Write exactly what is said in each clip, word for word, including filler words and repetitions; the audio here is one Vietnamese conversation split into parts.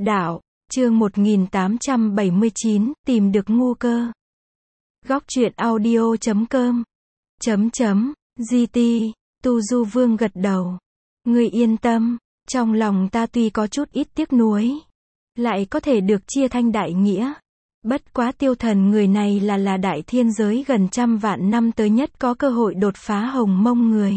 Đạo, chương một nghìn tám trăm bảy mươi chín, tìm được ngu cơ. Góc truyện audio chấm com. Chấm chấm, giê tê, Tu Du Vương gật đầu. Ngươi yên tâm, trong lòng ta tuy có chút ít tiếc nuối, lại có thể được chia thanh đại nghĩa. Bất quá Tiêu Thần người này là là đại thiên giới gần trăm vạn năm tới nhất có cơ hội đột phá hồng mông người.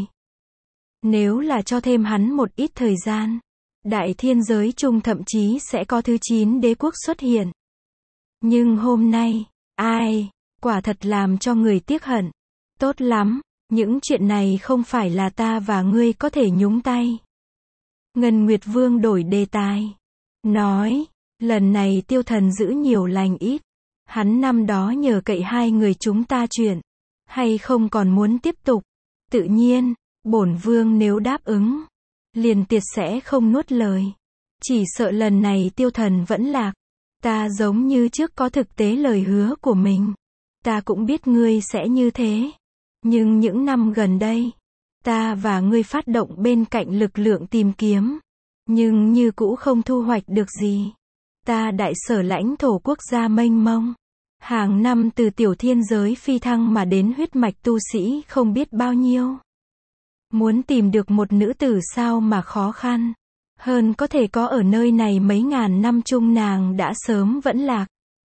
Nếu là cho thêm hắn một ít thời gian, đại thiên giới chung thậm chí sẽ có thứ chín đế quốc xuất hiện. Nhưng hôm nay, ai, quả thật làm cho người tiếc hận. Tốt lắm, những chuyện này không phải là ta và ngươi có thể nhúng tay. Ngân Nguyệt Vương đổi đề tài. Nói, lần này Tiêu Thần giữ nhiều lành ít. Hắn năm đó nhờ cậy hai người chúng ta chuyện. Hay không còn muốn tiếp tục? Tự nhiên, bổn vương nếu đáp ứng, liền tiệt sẽ không nuốt lời. Chỉ sợ lần này Tiêu Thần vẫn lạc. Ta giống như trước có thực tế lời hứa của mình. Ta cũng biết ngươi sẽ như thế. Nhưng những năm gần đây, ta và ngươi phát động bên cạnh lực lượng tìm kiếm. Nhưng như cũ không thu hoạch được gì. Ta đại sở lãnh thổ quốc gia mênh mông. Hàng năm từ tiểu thiên giới phi thăng mà đến huyết mạch tu sĩ không biết bao nhiêu. Muốn tìm được một nữ tử sao mà khó khăn. Hơn có thể có ở nơi này mấy ngàn năm chung nàng đã sớm vẫn lạc.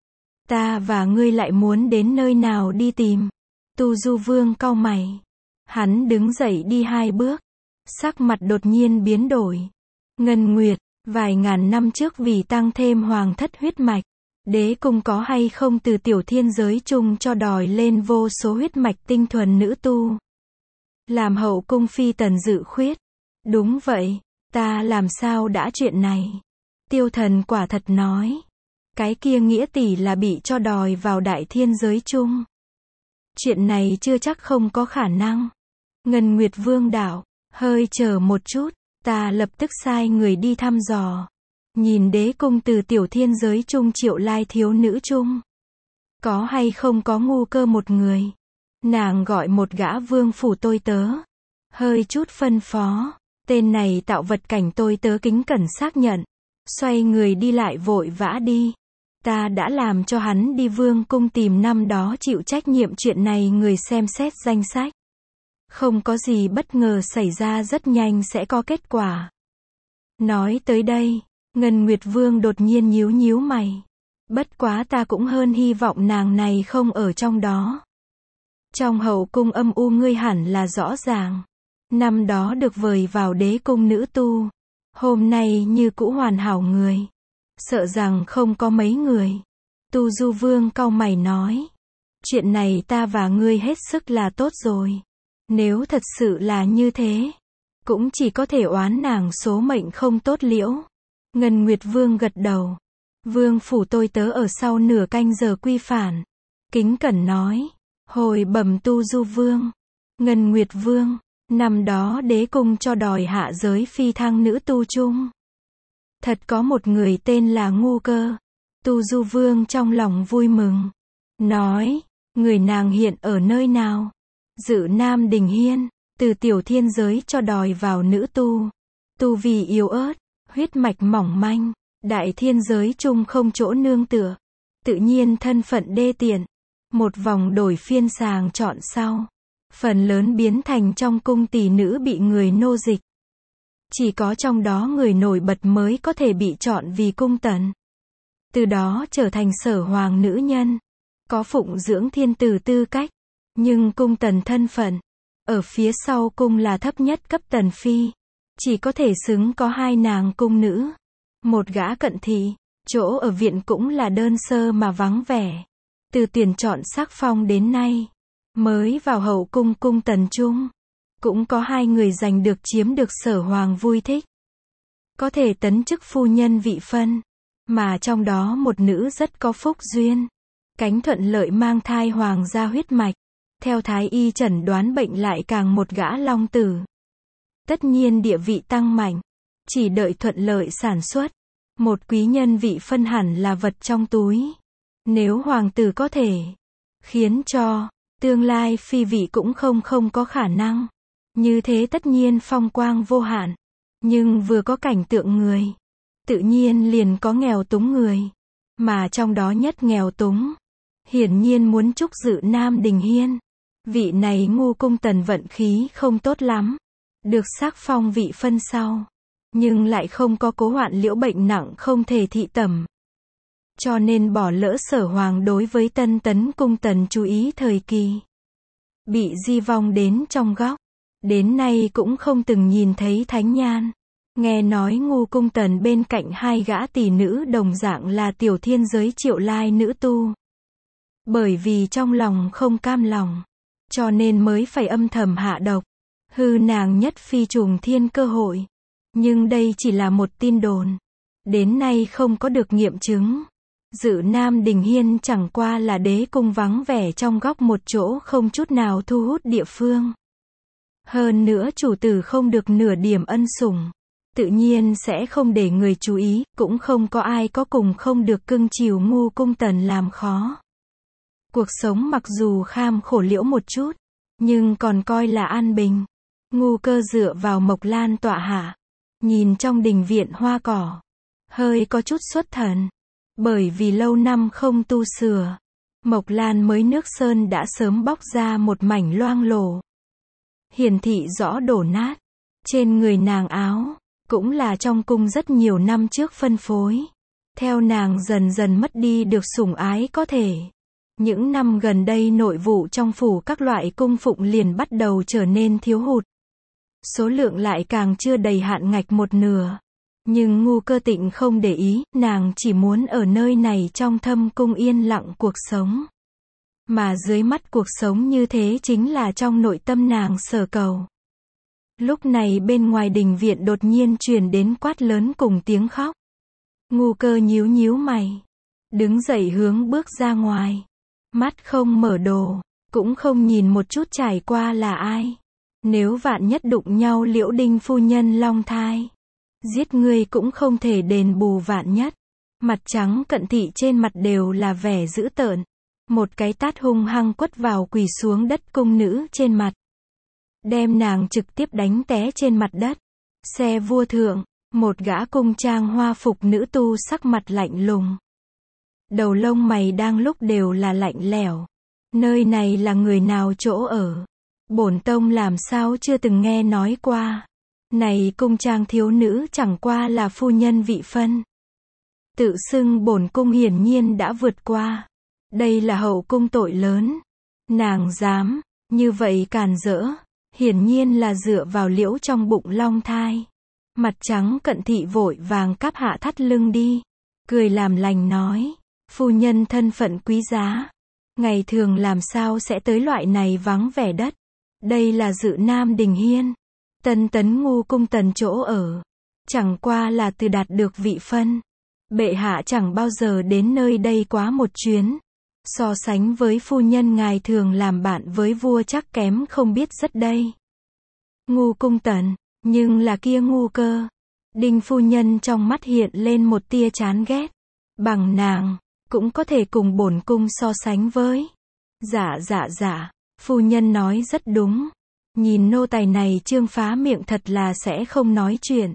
Ta và ngươi lại muốn đến nơi nào đi tìm? Tu Du Vương cau mày. Hắn đứng dậy đi hai bước. Sắc mặt đột nhiên biến đổi. Ngân Nguyệt, vài ngàn năm trước vì tăng thêm hoàng thất huyết mạch, đế cung có hay không từ tiểu thiên giới chung cho đòi lên vô số huyết mạch tinh thuần nữ tu. Làm hậu cung phi tần dự khuyết. Đúng vậy, ta làm sao đã chuyện này? Tiêu Thần quả thật nói. Cái kia nghĩa tỷ là bị cho đòi vào đại thiên giới chung. Chuyện này chưa chắc không có khả năng. Ngân Nguyệt Vương đạo, hơi chờ một chút, ta lập tức sai người đi thăm dò. Nhìn đế cung từ tiểu thiên giới chung triệu lai thiếu nữ chung. Có hay không có ngu cơ một người. Nàng gọi một gã vương phủ tôi tớ. Hơi chút phân phó. Tên này tạo vật cảnh tôi tớ kính cẩn xác nhận. Xoay người đi lại vội vã đi. Ta đã làm cho hắn đi vương cung tìm năm đó chịu trách nhiệm chuyện này người xem xét danh sách. Không có gì bất ngờ xảy ra rất nhanh sẽ có kết quả. Nói tới đây, Ngân Nguyệt Vương đột nhiên nhíu nhíu mày. Bất quá ta cũng hơn hy vọng nàng này không ở trong đó. Trong hậu cung âm u ngươi hẳn là rõ ràng. Năm đó được vời vào đế cung nữ tu. Hôm nay như cũ hoàn hảo người. Sợ rằng không có mấy người. Tu Du Vương cau mày nói. Chuyện này ta và ngươi hết sức là tốt rồi. Nếu thật sự là như thế, cũng chỉ có thể oán nàng số mệnh không tốt liễu. Ngân Nguyệt Vương gật đầu. Vương phủ tôi tớ ở sau nửa canh giờ quy phản. Kính cẩn nói. Hồi bẩm Tu Du Vương. Ngân Nguyệt Vương, năm đó đế cung cho đòi hạ giới phi thăng nữ tu chung. Thật có một người tên là ngu cơ. Tu Du Vương trong lòng vui mừng. Nói, người nàng hiện ở nơi nào? Dự Nam Đình Hiên, từ tiểu thiên giới cho đòi vào nữ tu. Tu vì yếu ớt, huyết mạch mỏng manh, đại thiên giới chung không chỗ nương tựa. Tự nhiên thân phận đê tiện. Một vòng đổi phiên sàng chọn sau. Phần lớn biến thành trong cung tỷ nữ bị người nô dịch. Chỉ có trong đó người nổi bật mới có thể bị chọn vì cung tần. Từ đó trở thành sở hoàng nữ nhân. Có phụng dưỡng thiên tử tư cách. Nhưng cung tần thân phận, ở phía sau cung là thấp nhất cấp tần phi. Chỉ có thể xứng có hai nàng cung nữ. Một gã cận thị, chỗ ở viện cũng là đơn sơ mà vắng vẻ. Từ tuyển chọn sắc phong đến nay, mới vào hậu cung cung tần chung. Cũng có hai người giành được chiếm được sở hoàng vui thích. Có thể tấn chức phu nhân vị phân. Mà trong đó một nữ rất có phúc duyên. Cánh thuận lợi mang thai hoàng gia huyết mạch. Theo thái y chẩn đoán bệnh lại càng một gã long tử. Tất nhiên địa vị tăng mạnh. Chỉ đợi thuận lợi sản xuất. Một quý nhân vị phân hẳn là vật trong túi. Nếu hoàng tử có thể khiến cho tương lai phi vị cũng không không có khả năng. Như thế tất nhiên phong quang vô hạn. Nhưng vừa có cảnh tượng người tự nhiên liền có nghèo túng người. Mà trong đó nhất nghèo túng, hiển nhiên muốn chúc Dự Nam Đình Hiên. Vị này Ngu Cung Tần vận khí không tốt lắm, được sắc phong vị phân sau, nhưng lại không có cố hoạn liễu bệnh nặng không thể thị tẩm. Cho nên bỏ lỡ Sở Hoàng đối với Tân Tấn Cung Tần chú ý thời kỳ. Bị di vong đến trong góc, đến nay cũng không từng nhìn thấy thánh nhan. Nghe nói Ngu Cung Tần bên cạnh hai gã tỷ nữ đồng dạng là tiểu thiên giới Triệu Lai nữ tu. Bởi vì trong lòng không cam lòng, cho nên mới phải âm thầm hạ độc, hư nàng nhất phi trùng thiên cơ hội. Nhưng đây chỉ là một tin đồn, đến nay không có được nghiệm chứng. Dự Nam Đình Hiên chẳng qua là đế cung vắng vẻ trong góc một chỗ không chút nào thu hút địa phương. Hơn nữa chủ tử không được nửa điểm ân sủng, tự nhiên sẽ không để người chú ý, cũng không có ai có cùng không được cưng chiều Ngu Cung Tần làm khó. Cuộc sống mặc dù kham khổ liễu một chút, nhưng còn coi là an bình. Ngu Cơ dựa vào Mộc Lan tọa hạ, nhìn trong đình viện hoa cỏ, hơi có chút xuất thần. Bởi vì lâu năm không tu sửa, Mộc Lan mới nước sơn đã sớm bóc ra một mảnh loang lổ, hiển thị rõ đổ nát. Trên người nàng áo, cũng là trong cung rất nhiều năm trước phân phối. Theo nàng dần dần mất đi được sủng ái có thể. Những năm gần đây nội vụ trong phủ các loại cung phụng liền bắt đầu trở nên thiếu hụt. Số lượng lại càng chưa đầy hạn ngạch một nửa. Nhưng Ngu Cơ Tịnh không để ý, nàng chỉ muốn ở nơi này trong thâm cung yên lặng cuộc sống. Mà dưới mắt cuộc sống như thế chính là trong nội tâm nàng sở cầu. Lúc này bên ngoài đình viện đột nhiên truyền đến quát lớn cùng tiếng khóc. Ngu Cơ nhíu nhíu mày, đứng dậy hướng bước ra ngoài. Mắt không mở đồ, cũng không nhìn một chút trải qua là ai. Nếu vạn nhất đụng nhau Liễu Đinh phu nhân long thai, giết ngươi cũng không thể đền bù vạn nhất. Mặt trắng Cận Thị trên mặt đều là vẻ dữ tợn. Một cái tát hung hăng quất vào quỳ xuống đất cung nữ trên mặt, đem nàng trực tiếp đánh té trên mặt đất. Xe vua thượng, một gã cung trang hoa phục nữ tu sắc mặt lạnh lùng, đầu lông mày đang lúc đều là lạnh lẽo. Nơi này là người nào chỗ ở? Bổn tông làm sao chưa từng nghe nói qua. Này cung trang thiếu nữ chẳng qua là phu nhân vị phân. Tự xưng bổn cung hiển nhiên đã vượt qua. Đây là hậu cung tội lớn. Nàng dám, như vậy càn rỡ, hiển nhiên là dựa vào liễu trong bụng long thai. Mặt trắng Cận Thị vội vàng cáp hạ thắt lưng đi. Cười làm lành nói, phu nhân thân phận quý giá. Ngày thường làm sao sẽ tới loại này vắng vẻ đất. Đây là Dự Nam Đình Hiên. Tân Tấn Ngu Cung Tần chỗ ở. Chẳng qua là từ đạt được vị phân. Bệ hạ chẳng bao giờ đến nơi đây quá một chuyến. So sánh với phu nhân ngài thường làm bạn với vua chắc kém không biết rất đây. Ngu Cung Tần, nhưng là kia Ngu Cơ. Đinh phu nhân trong mắt hiện lên một tia chán ghét. Bằng nàng, cũng có thể cùng bổn cung so sánh với. Dạ dạ dạ, phu nhân nói rất đúng. Nhìn nô tài này trương phá miệng thật là sẽ không nói chuyện.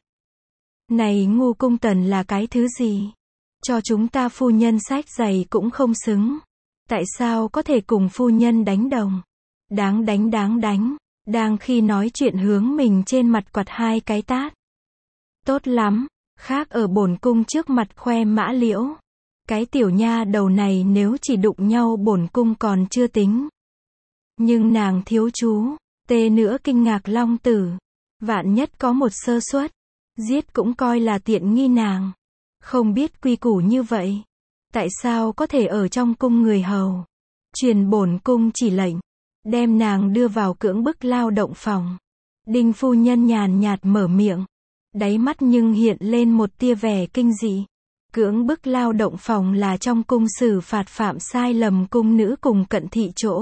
Này Ngu Cung Tần là cái thứ gì? Cho chúng ta phu nhân sách giày cũng không xứng. Tại sao có thể cùng phu nhân đánh đồng? Đáng đánh đáng đánh. Đang khi nói chuyện hướng mình trên mặt quạt hai cái tát. Tốt lắm, khác ở bổn cung trước mặt khoe mã liễu. Cái tiểu nha đầu này nếu chỉ đụng nhau bổn cung còn chưa tính. Nhưng nàng thiếu chú, tê nữa kinh ngạc long tử. Vạn nhất có một sơ suất, giết cũng coi là tiện nghi nàng. Không biết quy củ như vậy. Tại sao có thể ở trong cung người hầu? Truyền bổn cung chỉ lệnh, đem nàng đưa vào cưỡng bức lao động phòng. Đinh phu nhân nhàn nhạt mở miệng, đáy mắt nhưng hiện lên một tia vẻ kinh dị. Cưỡng bức lao động phòng là trong cung xử phạt phạm sai lầm cung nữ cùng Cận Thị chỗ.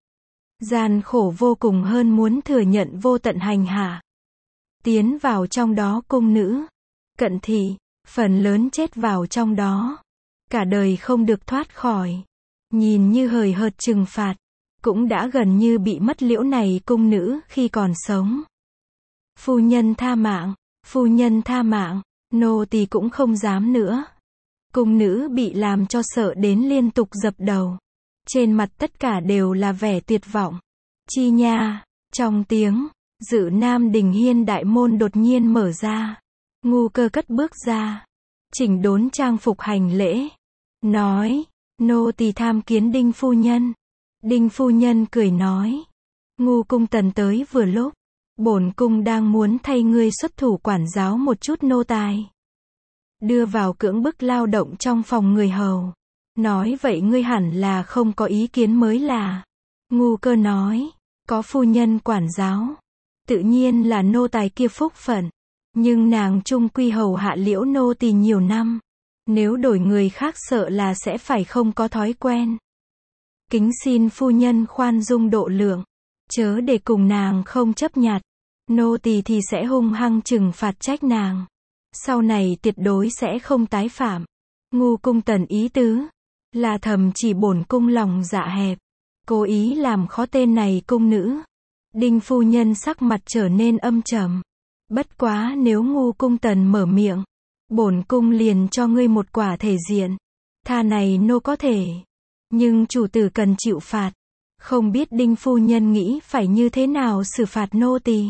Gian khổ vô cùng hơn muốn thừa nhận vô tận hành hạ. Tiến vào trong đó cung nữ, Cận Thị, phần lớn chết vào trong đó. Cả đời không được thoát khỏi. Nhìn như hời hợt trừng phạt, cũng đã gần như bị mất liễu này cung nữ khi còn sống. Phu nhân tha mạng, phu nhân tha mạng. Nô tỳ cũng không dám nữa. Cung nữ bị làm cho sợ đến liên tục dập đầu. Trên mặt tất cả đều là vẻ tuyệt vọng. Chi nha, trong tiếng, Dự Nam Đình Hiên đại môn đột nhiên mở ra. Ngu Cơ cất bước ra. Chỉnh đốn trang phục hành lễ. Nói, nô tỳ tham kiến Đinh phu nhân. Đinh phu nhân cười nói. Ngu cung tần tới vừa lúc. Bổn cung đang muốn thay ngươi xuất thủ quản giáo một chút nô tài. Đưa vào cưỡng bức lao động trong phòng người hầu. Nói vậy ngươi hẳn là không có ý kiến mới là. Ngu Cơ nói, có phu nhân quản giáo. Tự nhiên là nô tài kia phúc phận. Nhưng nàng chung quy hầu hạ Liễu nô tỳ nhiều năm. Nếu đổi người khác sợ là sẽ phải không có thói quen. Kính xin phu nhân khoan dung độ lượng. Chớ để cùng nàng không chấp nhặt. Nô tỳ thì sẽ hung hăng trừng phạt trách nàng. Sau này tuyệt đối sẽ không tái phạm. Ngu cung tần ý tứ là thầm chỉ bổn cung lòng dạ hẹp. Cố ý làm khó tên này cung nữ. Đinh phu nhân sắc mặt trở nên âm trầm. Bất quá nếu ngu cung tần mở miệng. Bổn cung liền cho ngươi một quả thể diện. Tha này nô có thể. Nhưng chủ tử cần chịu phạt. Không biết Đinh phu nhân nghĩ phải như thế nào xử phạt nô tỳ.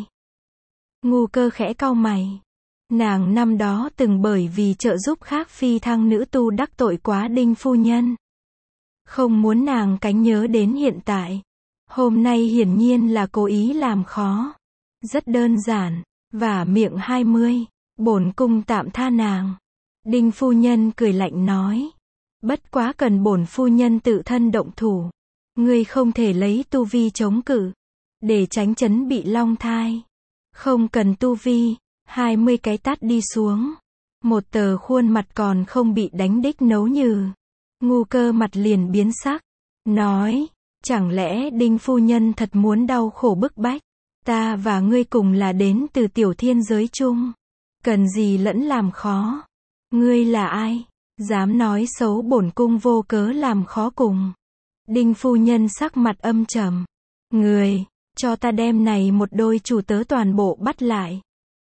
Ngu Cơ khẽ cau mày. Nàng năm đó từng bởi vì trợ giúp khác phi thăng nữ tu đắc tội quá Đinh phu nhân. Không muốn nàng cánh nhớ đến hiện tại. Hôm nay hiển nhiên là cố ý làm khó. Rất đơn giản. Vả miệng hai mươi. Bổn cung tạm tha nàng. Đinh phu nhân cười lạnh nói. Bất quá cần bổn phu nhân tự thân động thủ. Ngươi không thể lấy tu vi chống cự. Để tránh chấn bị long thai. Không cần tu vi. Hai mươi cái tát đi xuống. Một tờ khuôn mặt còn không bị đánh đích nấu nhừ. Ngu Cơ mặt liền biến sắc. Nói. Chẳng lẽ Đinh phu nhân thật muốn đau khổ bức bách. Ta và ngươi cùng là đến từ tiểu thiên giới chung. Cần gì lẫn làm khó. Ngươi là ai? Dám nói xấu bổn cung vô cớ làm khó cùng. Đinh phu nhân sắc mặt âm trầm. Người, cho ta đem này một đôi chủ tớ toàn bộ bắt lại.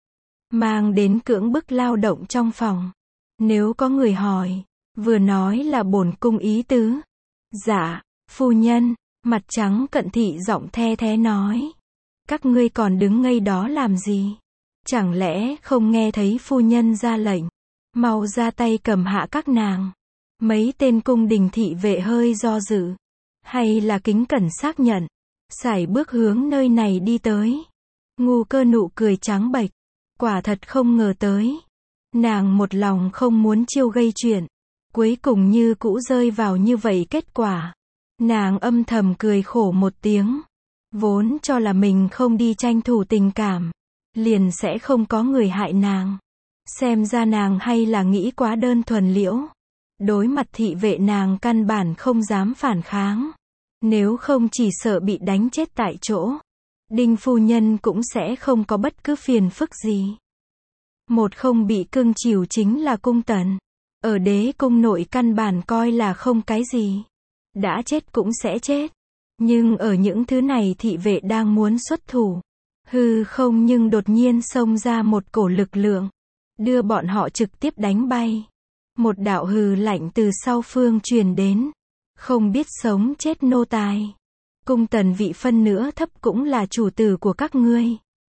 Mang đến cưỡng bức lao động trong phòng. Nếu có người hỏi, vừa nói là bổn cung ý tứ. Dạ, phu nhân, mặt trắng cận thị giọng the thé nói. Các ngươi còn đứng ngây đó làm gì? Chẳng lẽ không nghe thấy phu nhân ra lệnh? Mau ra tay cầm hạ các nàng. Mấy tên cung đình thị vệ hơi do dự. Hay là kính cẩn xác nhận. Sải bước hướng nơi này đi tới. Ngu Cơ nụ cười trắng bệch. Quả thật không ngờ tới. Nàng một lòng không muốn chiêu gây chuyện. Cuối cùng như cũ rơi vào như vậy kết quả. Nàng âm thầm cười khổ một tiếng. Vốn cho là mình không đi tranh thủ tình cảm. Liền sẽ không có người hại nàng. Xem ra nàng hay là nghĩ quá đơn thuần liễu. Đối mặt thị vệ nàng căn bản không dám phản kháng. Nếu không chỉ sợ bị đánh chết tại chỗ. Đinh phu nhân cũng sẽ không có bất cứ phiền phức gì. Một không bị cưng chiều chính là cung tần. Ở đế cung nội căn bản coi là không cái gì. Đã chết cũng sẽ chết. Nhưng ở những thứ này thị vệ đang muốn xuất thủ. Hư không nhưng đột nhiên xông ra một cổ lực lượng. Đưa bọn họ trực tiếp đánh bay. Một đạo hừ lạnh từ sau phương truyền đến. Không biết sống chết nô tài. Cung tần vị phân nữa thấp cũng là chủ tử của các ngươi.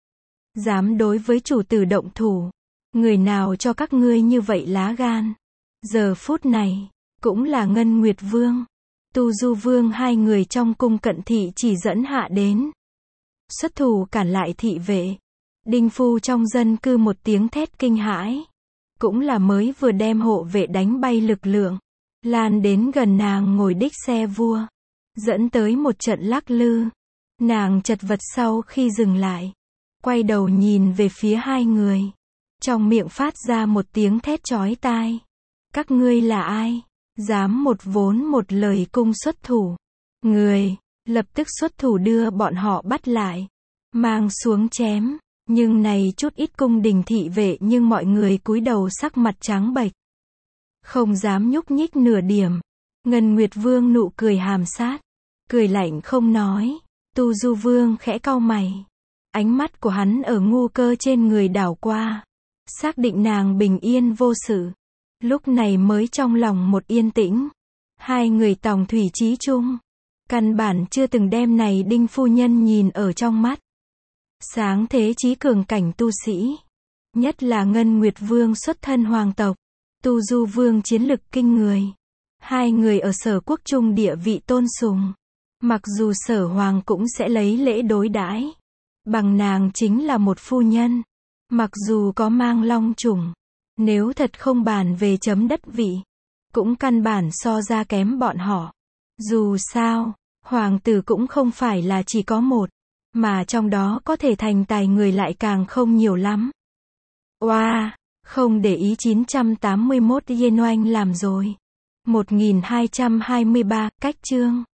Dám đối với chủ tử động thủ. Người nào cho các ngươi như vậy lá gan. Giờ phút này, cũng là Ngân Nguyệt Vương. Tu Du Vương hai người trong cung cận thị chỉ dẫn hạ đến. Xuất thủ cản lại thị vệ. Đinh phu trong dân cư một tiếng thét kinh hãi. Cũng là mới vừa đem hộ vệ đánh bay lực lượng. Lan đến gần nàng ngồi đích xe vua. Dẫn tới một trận lắc lư. Nàng chật vật sau khi dừng lại. Quay đầu nhìn về phía hai người. Trong miệng phát ra một tiếng thét chói tai. Các ngươi là ai? Dám một vốn một lời cung xuất thủ. Người, lập tức xuất thủ đưa bọn họ bắt lại. Mang xuống chém. Nhưng này chút ít cung đình thị vệ nhưng mọi người cúi đầu sắc mặt trắng bệch. Không dám nhúc nhích nửa điểm. Ngân Nguyệt Vương nụ cười hàm sát. Cười lạnh không nói. Tu Du Vương khẽ cau mày. Ánh mắt của hắn ở Ngu Cơ trên người đảo qua. xác định nàng bình yên vô sự. Lúc này mới trong lòng một yên tĩnh. Hai người tòng thủy chí chung. Căn bản chưa từng đem này Đinh phu nhân nhìn ở trong mắt. Sáng thế chí cường cảnh tu sĩ. Nhất là Ngân Nguyệt Vương xuất thân hoàng tộc. Tu Du Vương chiến lực kinh người. Hai người ở Sở quốc trung địa vị tôn sùng. Mặc dù Sở hoàng cũng sẽ lấy lễ đối đãi. Bằng nàng chính là một phu nhân. Mặc dù có mang long chủng. Nếu thật không bàn về chấm đất vị. Cũng căn bản so ra kém bọn họ. Dù sao, hoàng tử cũng không phải là chỉ có một. Mà trong đó có thể thành tài người lại càng không nhiều lắm. Oa, wow, không để ý chín trăm tám mươi mốt Yên Oanh làm rồi. một nghìn hai trăm hai mươi ba, cách chương.